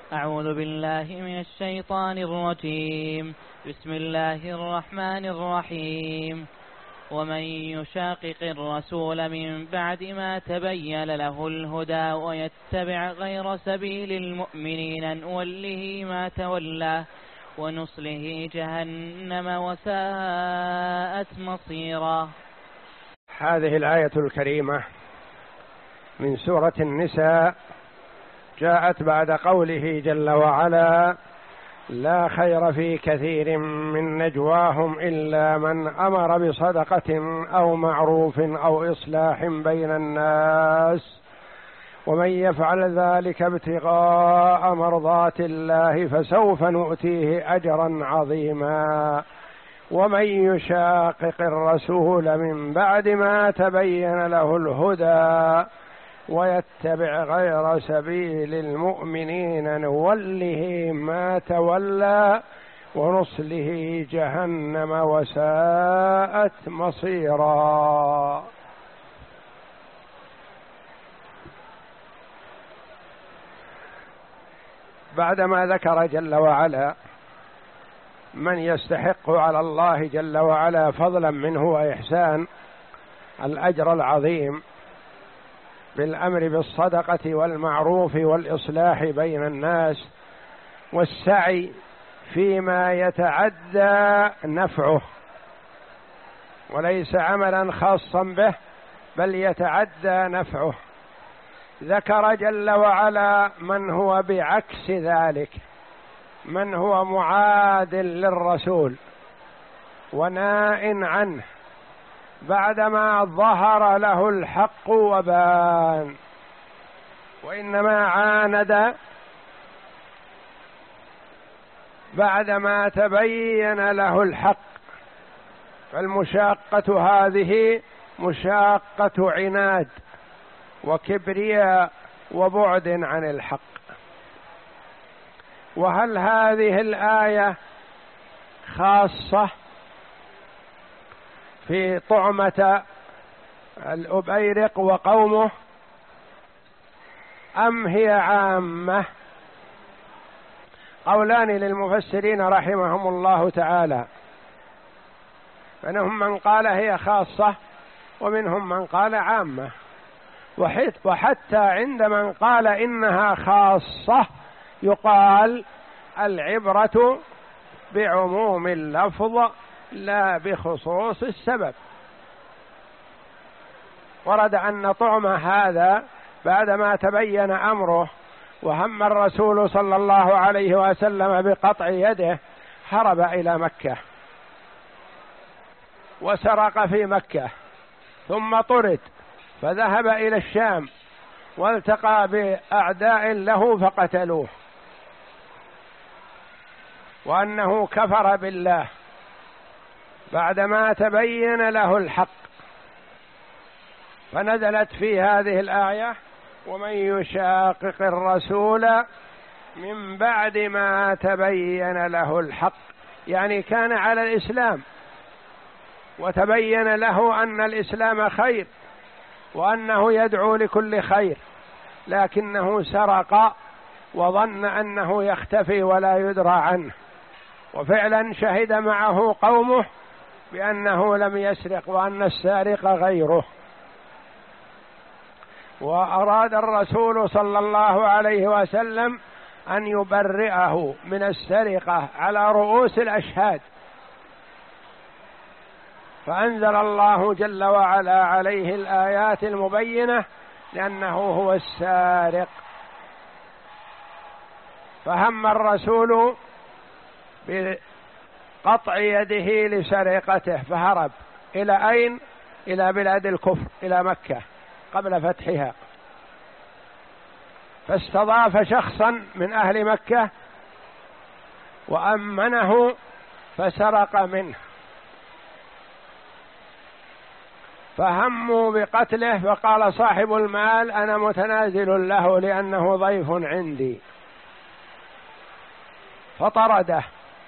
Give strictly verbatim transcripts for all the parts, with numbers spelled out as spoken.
أعوذ بالله من الشيطان الرجيم. بسم الله الرحمن الرحيم. ومن يشاقق الرسول من بعد ما تبين له الهدى ويتبع غير سبيل المؤمنين نوله ما تولى ونصله جهنم وساءت مصيرا. هذه الآية الكريمة من سورة النساء جاءت بعد قوله جل وعلا: لا خير في كثير من نجواهم إلا من أمر بصدقة أو معروف أو إصلاح بين الناس ومن يفعل ذلك ابتغاء مرضات الله فسوف نؤتيه أجرا عظيما ومن يشاقق الرسول من بعد ما تبين له الهدى ويتبع غير سبيل المؤمنين نوله ما تولى ونصله جهنم وساءت مصيرا. بعدما ذكر جل وعلا من يستحق على الله جل وعلا فضلا منه وإحسان الأجر العظيم بالأمر بالصدقة والمعروف والإصلاح بين الناس والسعي فيما يتعدى نفعه وليس عملا خاصا به بل يتعدى نفعه، ذكر جل وعلا من هو بعكس ذلك، من هو معاد للرسول وناء عنه بعدما ظهر له الحق وبان، وإنما عاند بعدما تبين له الحق. فالمشاقة هذه مشاقة عناد وكبرياء وبعد عن الحق. وهل هذه الآية خاصة في طعمة الأبيرق وقومه أم هي عامة؟ قولان للمفسرين رحمهم الله تعالى، فمنهم من قال هي خاصة ومنهم من قال عامة، وحتى عند من قال إنها خاصة يقال العبرة بعموم اللفظ لا بخصوص السبب. ورد أن طعم هذا بعدما تبين أمره وهم الرسول صلى الله عليه وسلم بقطع يده هرب إلى مكة وسرق في مكة ثم طرد فذهب إلى الشام والتقى بأعداء له فقتلوه، وأنه كفر بالله بعدما تبين له الحق، فنزلت في هذه الآية: ومن يشاقق الرسول من بعد ما تبين له الحق، يعني كان على الإسلام وتبين له أن الإسلام خير وأنه يدعو لكل خير، لكنه سرق وظن أنه يختفي ولا يدرى عنه، وفعلا شهد معه قومه بأنه لم يسرق وأن السارق غيره. وأراد الرسول صلى الله عليه وسلم أن يبرئه من السرقة على رؤوس الأشهاد، فأنزل الله جل وعلا عليه الآيات المبينة لأنه هو السارق. فهم الرسول بقطع يده لسرقته فهرب إلى أين؟ إلى بلاد الكفر، إلى مكة قبل فتحها، فاستضاف شخصا من أهل مكة وأمنه فسرق منه، فهموا بقتله، فقال صاحب المال: أنا متنازل له لأنه ضيف عندي، فطرده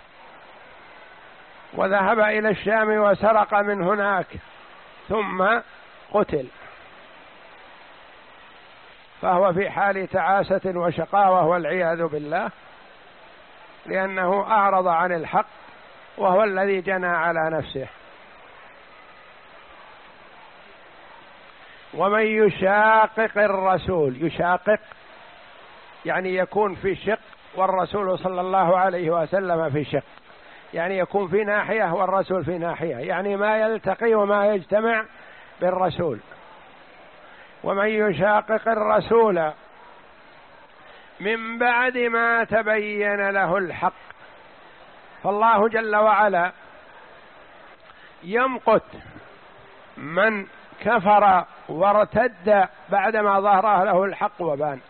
وذهب إلى الشام وسرق من هناك ثم قتل. فهو في حال تعاسة وشقاوة والعياذ بالله، لأنه أعرض عن الحق وهو الذي جنى على نفسه. ومن يشاقق الرسول، يشاقق يعني يكون في شق والرسول صلى الله عليه وسلم في شق، يعني يكون في ناحية والرسول في ناحية، يعني ما يلتقي وما يجتمع بالرسول. ومن يشاقق الرسول من بعد ما تبين له الحق، فالله جل وعلا يمقت من كفر وارتد بعدما ظهر له الحق وبان.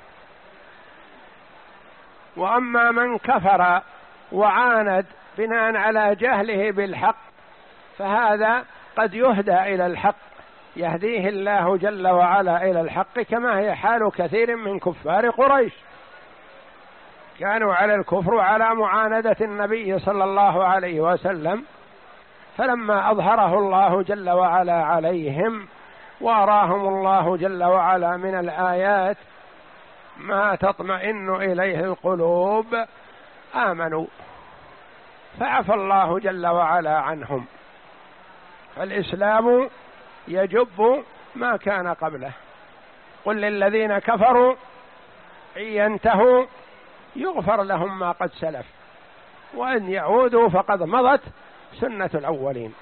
وأما من كفر وعاند بناء على جهله بالحق فهذا قد يهدى إلى الحق، يهديه الله جل وعلا إلى الحق، كما هي حال كثير من كفار قريش، كانوا على الكفر وعلى معاندة النبي صلى الله عليه وسلم، فلما أظهره الله جل وعلا عليهم وأراهم الله جل وعلا من الآيات ما تطمئن إليه القلوب آمنوا، فعفى الله جل وعلا عنهم. فالإسلام يجب ما كان قبله. قل للذين كفروا إن ينتهوا يغفر لهم ما قد سلف وإن يعودوا فقد مضت سنة الأولين.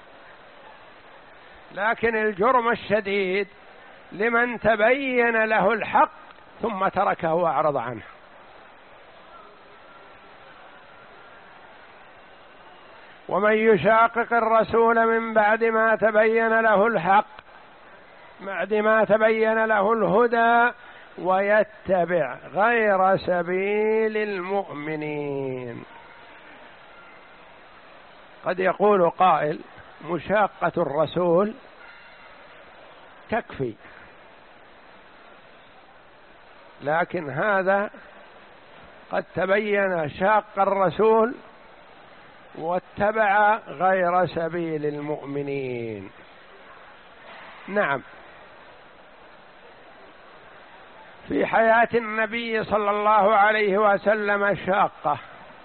لكن الجرم الشديد لمن تبين له الحق ثم تركه وأعرض عنه. ومن يشاقق الرسول من بعد ما تبين له الحق، بعد ما تبين له الهدى، ويتبع غير سبيل المؤمنين. قد يقول قائل مشاقة الرسول تكفي، لكن هذا قد تبين شاق الرسول واتبع غير سبيل المؤمنين. نعم، في حياة النبي صلى الله عليه وسلم شاقة،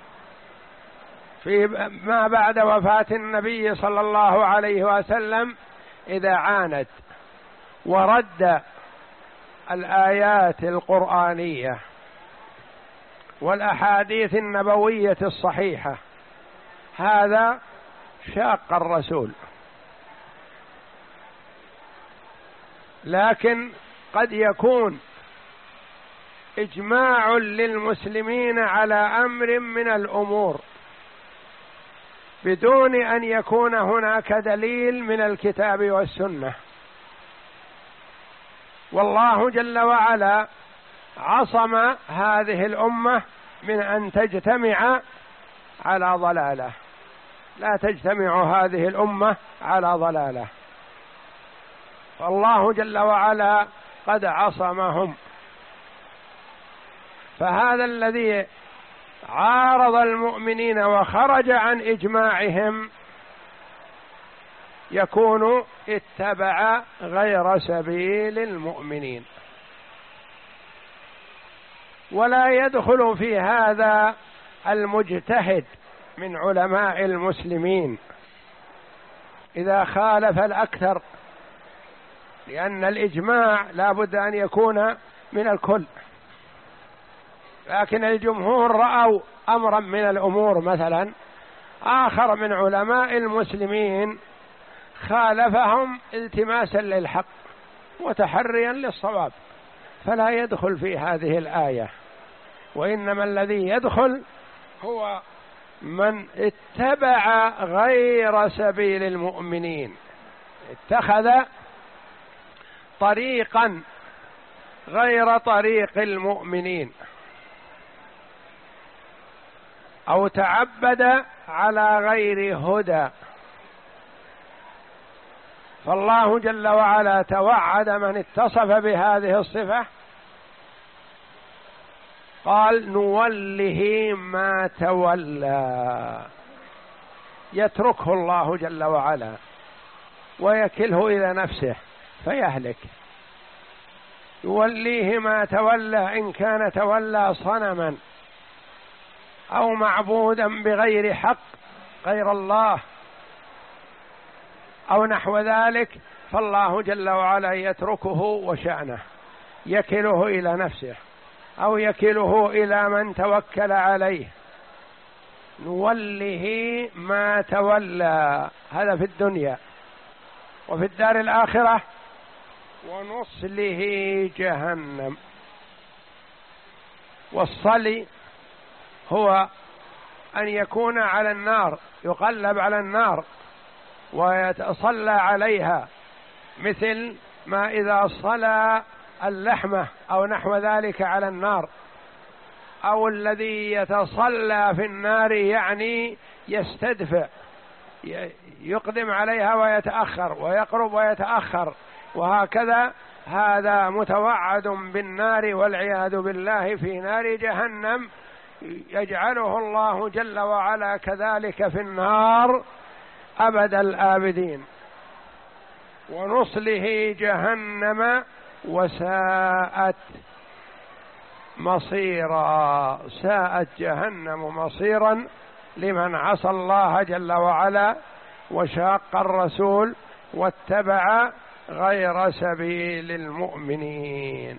في ما بعد وفاة النبي صلى الله عليه وسلم إذا عاند ورد الآيات القرآنية والأحاديث النبوية الصحيحة، هذا شاق الرسول. لكن قد يكون إجماع للمسلمين على أمر من الأمور بدون أن يكون هناك دليل من الكتاب والسنة، والله جل وعلا عصم هذه الأمة من أن تجتمع على ضلالة، لا تجتمع هذه الأمة على ضلالة، فالله جل وعلا قد عصمهم. فهذا الذي عارض المؤمنين وخرج عن إجماعهم يكون اتبع غير سبيل المؤمنين. ولا يدخل في هذا المجتهد من علماء المسلمين إذا خالف الأكثر، لأن الإجماع لا بد أن يكون من الكل، لكن الجمهور رأوا أمرا من الأمور مثلا آخر من علماء المسلمين خالفهم التماسا للحق وتحريا للصواب، فلا يدخل في هذه الآية. وإنما الذي يدخل هو من اتبع غير سبيل المؤمنين، اتخذ طريقا غير طريق المؤمنين، أو تعبد على غير هدى. فالله جل وعلا توعد من اتصف بهذه الصفة، قال نوله ما تولى، يتركه الله جل وعلا ويكله إلى نفسه فيهلك. يوليه ما تولى إن كان تولى صنما أو معبودا بغير حق غير الله أو نحو ذلك، فالله جل وعلا يتركه وشأنه، يكله إلى نفسه أو يكله إلى من توكل عليه. نوله ما تولى، هذا في الدنيا. وفي الدار الآخرة ونصله جهنم. والصلي هو أن يكون على النار، يقلب على النار ويتصلى عليها، مثل ما إذا صلى اللحمة أو نحو ذلك على النار، أو الذي يتصلى في النار يعني يستدفع، يقدم عليها ويتأخر ويقرب ويتأخر، وهكذا هذا متوعد بالنار والعياذ بالله في نار جهنم، يجعله الله جل وعلا كذلك في النار أبد الآبدين. ونصله جهنم وساءت مصيرا، ساءت جهنم مصيرا لمن عصى الله جل وعلا وشاق الرسول واتبع غير سبيل المؤمنين.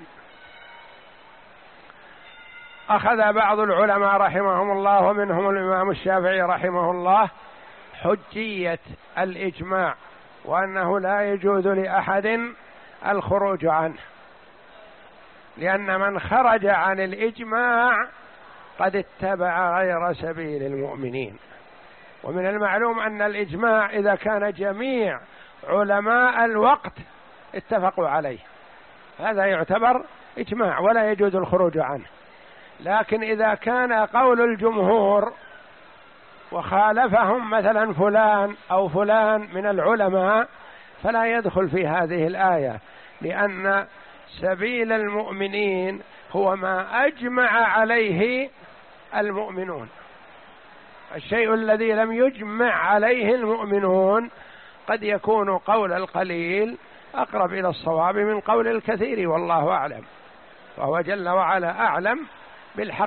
أخذ بعض العلماء رحمهم الله ومنهم الإمام الشافعي رحمه الله حجية الإجماع، وأنه لا يجوز لأحد الخروج عنه، لأن من خرج عن الإجماع قد اتبع غير سبيل المؤمنين. ومن المعلوم أن الإجماع إذا كان جميع علماء الوقت اتفقوا عليه هذا يعتبر إجماع ولا يجوز الخروج عنه. لكن إذا كان قول الجمهور وخالفهم مثلا فلان أو فلان من العلماء فلا يدخل في هذه الآية، لأن سبيل المؤمنين هو ما أجمع عليه المؤمنون. الشيء الذي لم يجمع عليه المؤمنون قد يكون قول القليل أقرب إلى الصواب من قول الكثير، والله أعلم، وهو جل وعلا أعلم بالحق.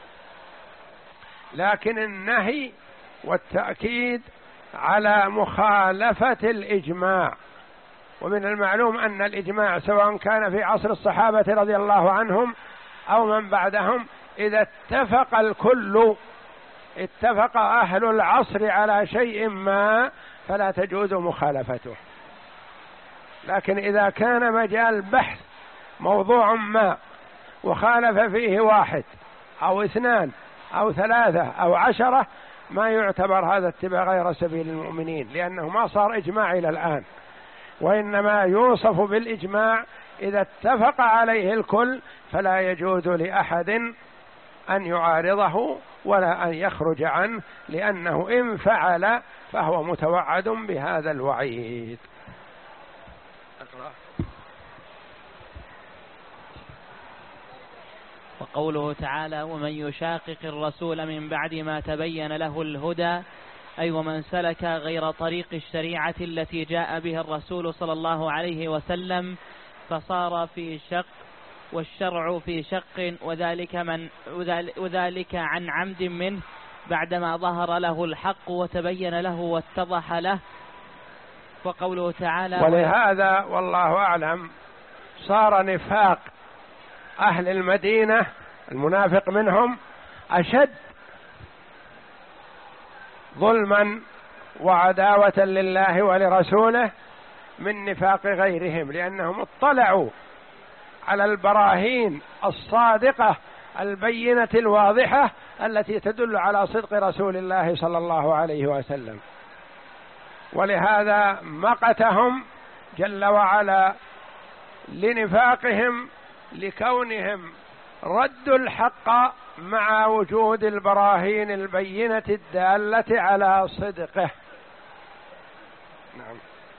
لكن النهي والتأكيد على مخالفة الإجماع. ومن المعلوم أن الإجماع سواء كان في عصر الصحابة رضي الله عنهم أو من بعدهم، إذا اتفق الكل، اتفق أهل العصر على شيء ما فلا تجوز مخالفته. لكن إذا كان مجال بحث موضوع ما وخالف فيه واحد أو اثنان أو ثلاثة أو عشرة، ما يعتبر هذا اتباع غير سبيل المؤمنين، لأنه ما صار إجماع إلى الآن، وإنما يوصف بالإجماع إذا اتفق عليه الكل، فلا يجوز لأحد أن يعارضه ولا أن يخرج عنه، لأنه إن فعل فهو متوعد بهذا الوعيد. أقرأ. وقوله تعالى: ومن يشاقق الرسول من بعد ما تبين له الهدى، أي ومن سلك غير طريق الشريعة التي جاء بها الرسول صلى الله عليه وسلم فصار في شق، والشرع في شق، وذلك, من وذلك عن عمد منه بعدما ظهر له الحق وتبين له واتضح له. وقوله تعالى: ولهذا والله أعلم صار نفاق أهل المدينة المنافق منهم أشد ظلما وعداوة لله ولرسوله من نفاق غيرهم، لأنهم اطلعوا على البراهين الصادقة البينة الواضحة التي تدل على صدق رسول الله صلى الله عليه وسلم، ولهذا مقتهم جل وعلا لنفاقهم، لكونهم ردوا الحق مع وجود البراهين البينة الدالة على صدقه. نعم.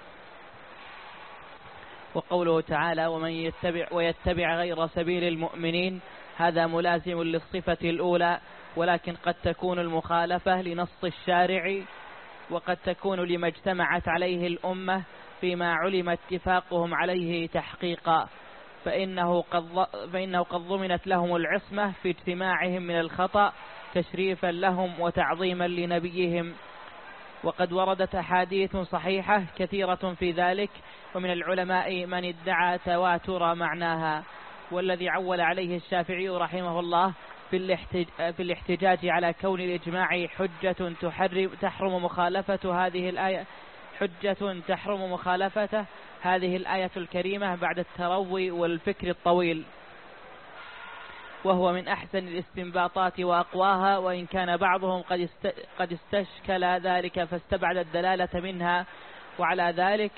وقوله تعالى: ومن يتبع ويتبع غير سبيل المؤمنين، هذا ملازم للصفة الأولى، ولكن قد تكون المخالفة لنص الشارع، وقد تكون لما اجتمعت عليه الأمة فيما علم اتفاقهم عليه تحقيقا، فإنه قد, فإنه قد ضمنت لهم العصمة في اجتماعهم من الخطأ تشريفا لهم وتعظيما لنبيهم. وقد وردت أحاديث صحيحة كثيرة في ذلك، ومن العلماء من ادعى تواتر معناها. والذي عول عليه الشافعي رحمه الله في الاحتجاج على كون الإجماع حجة تحرم مخالفة هذه الآية حجة تحرم مخالفته هذه الآية الكريمة بعد التروي والفكر الطويل، وهو من أحسن الاستنباطات وأقواها، وإن كان بعضهم قد قد استشكل ذلك فاستبعد الدلالة منها. وعلى ذلك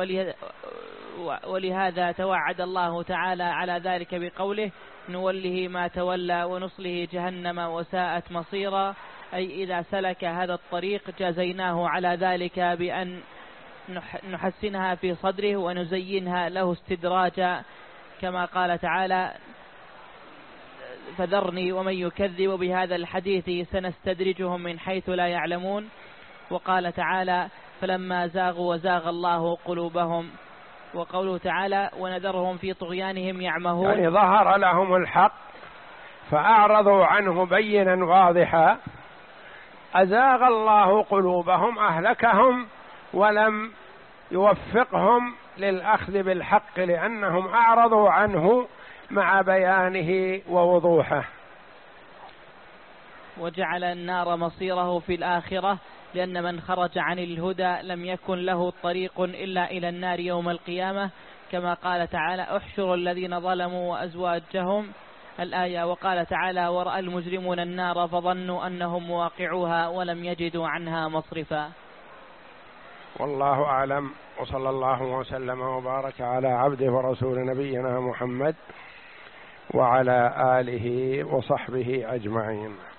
ولهذا توعد الله تعالى على ذلك بقوله: نوله ما تولى ونصله جهنم وساءت مصيرا، أي إذا سلك هذا الطريق جزيناه على ذلك بأن نحسنها في صدره ونزينها له استدراجا، كما قال تعالى: فذرني ومن يكذب بهذا الحديث سنستدرجهم من حيث لا يعلمون. وقال تعالى: فلما زاغوا وزاغ الله قلوبهم. وقوله تعالى: ونذرهم في طغيانهم يعمهون، يعني ظهر لهم الحق فأعرضوا عنه بينا واضحا، أزاغ الله قلوبهم، أهلكهم ولم يوفقهم للأخذ بالحق لأنهم أعرضوا عنه مع بيانه ووضوحه. وجعل النار مصيره في الآخرة، لأن من خرج عن الهدى لم يكن له طريق إلا إلى النار يوم القيامة، كما قال تعالى: احشروا الذين ظلموا وأزواجهم الآية. وقال تعالى: ورأى المجرمون النار فظنوا أنهم مواقعوها ولم يجدوا عنها مصرفا. والله أعلم، وصلى الله وسلم وبارك على عبده ورسول نبينا محمد وعلى آله وصحبه أجمعين.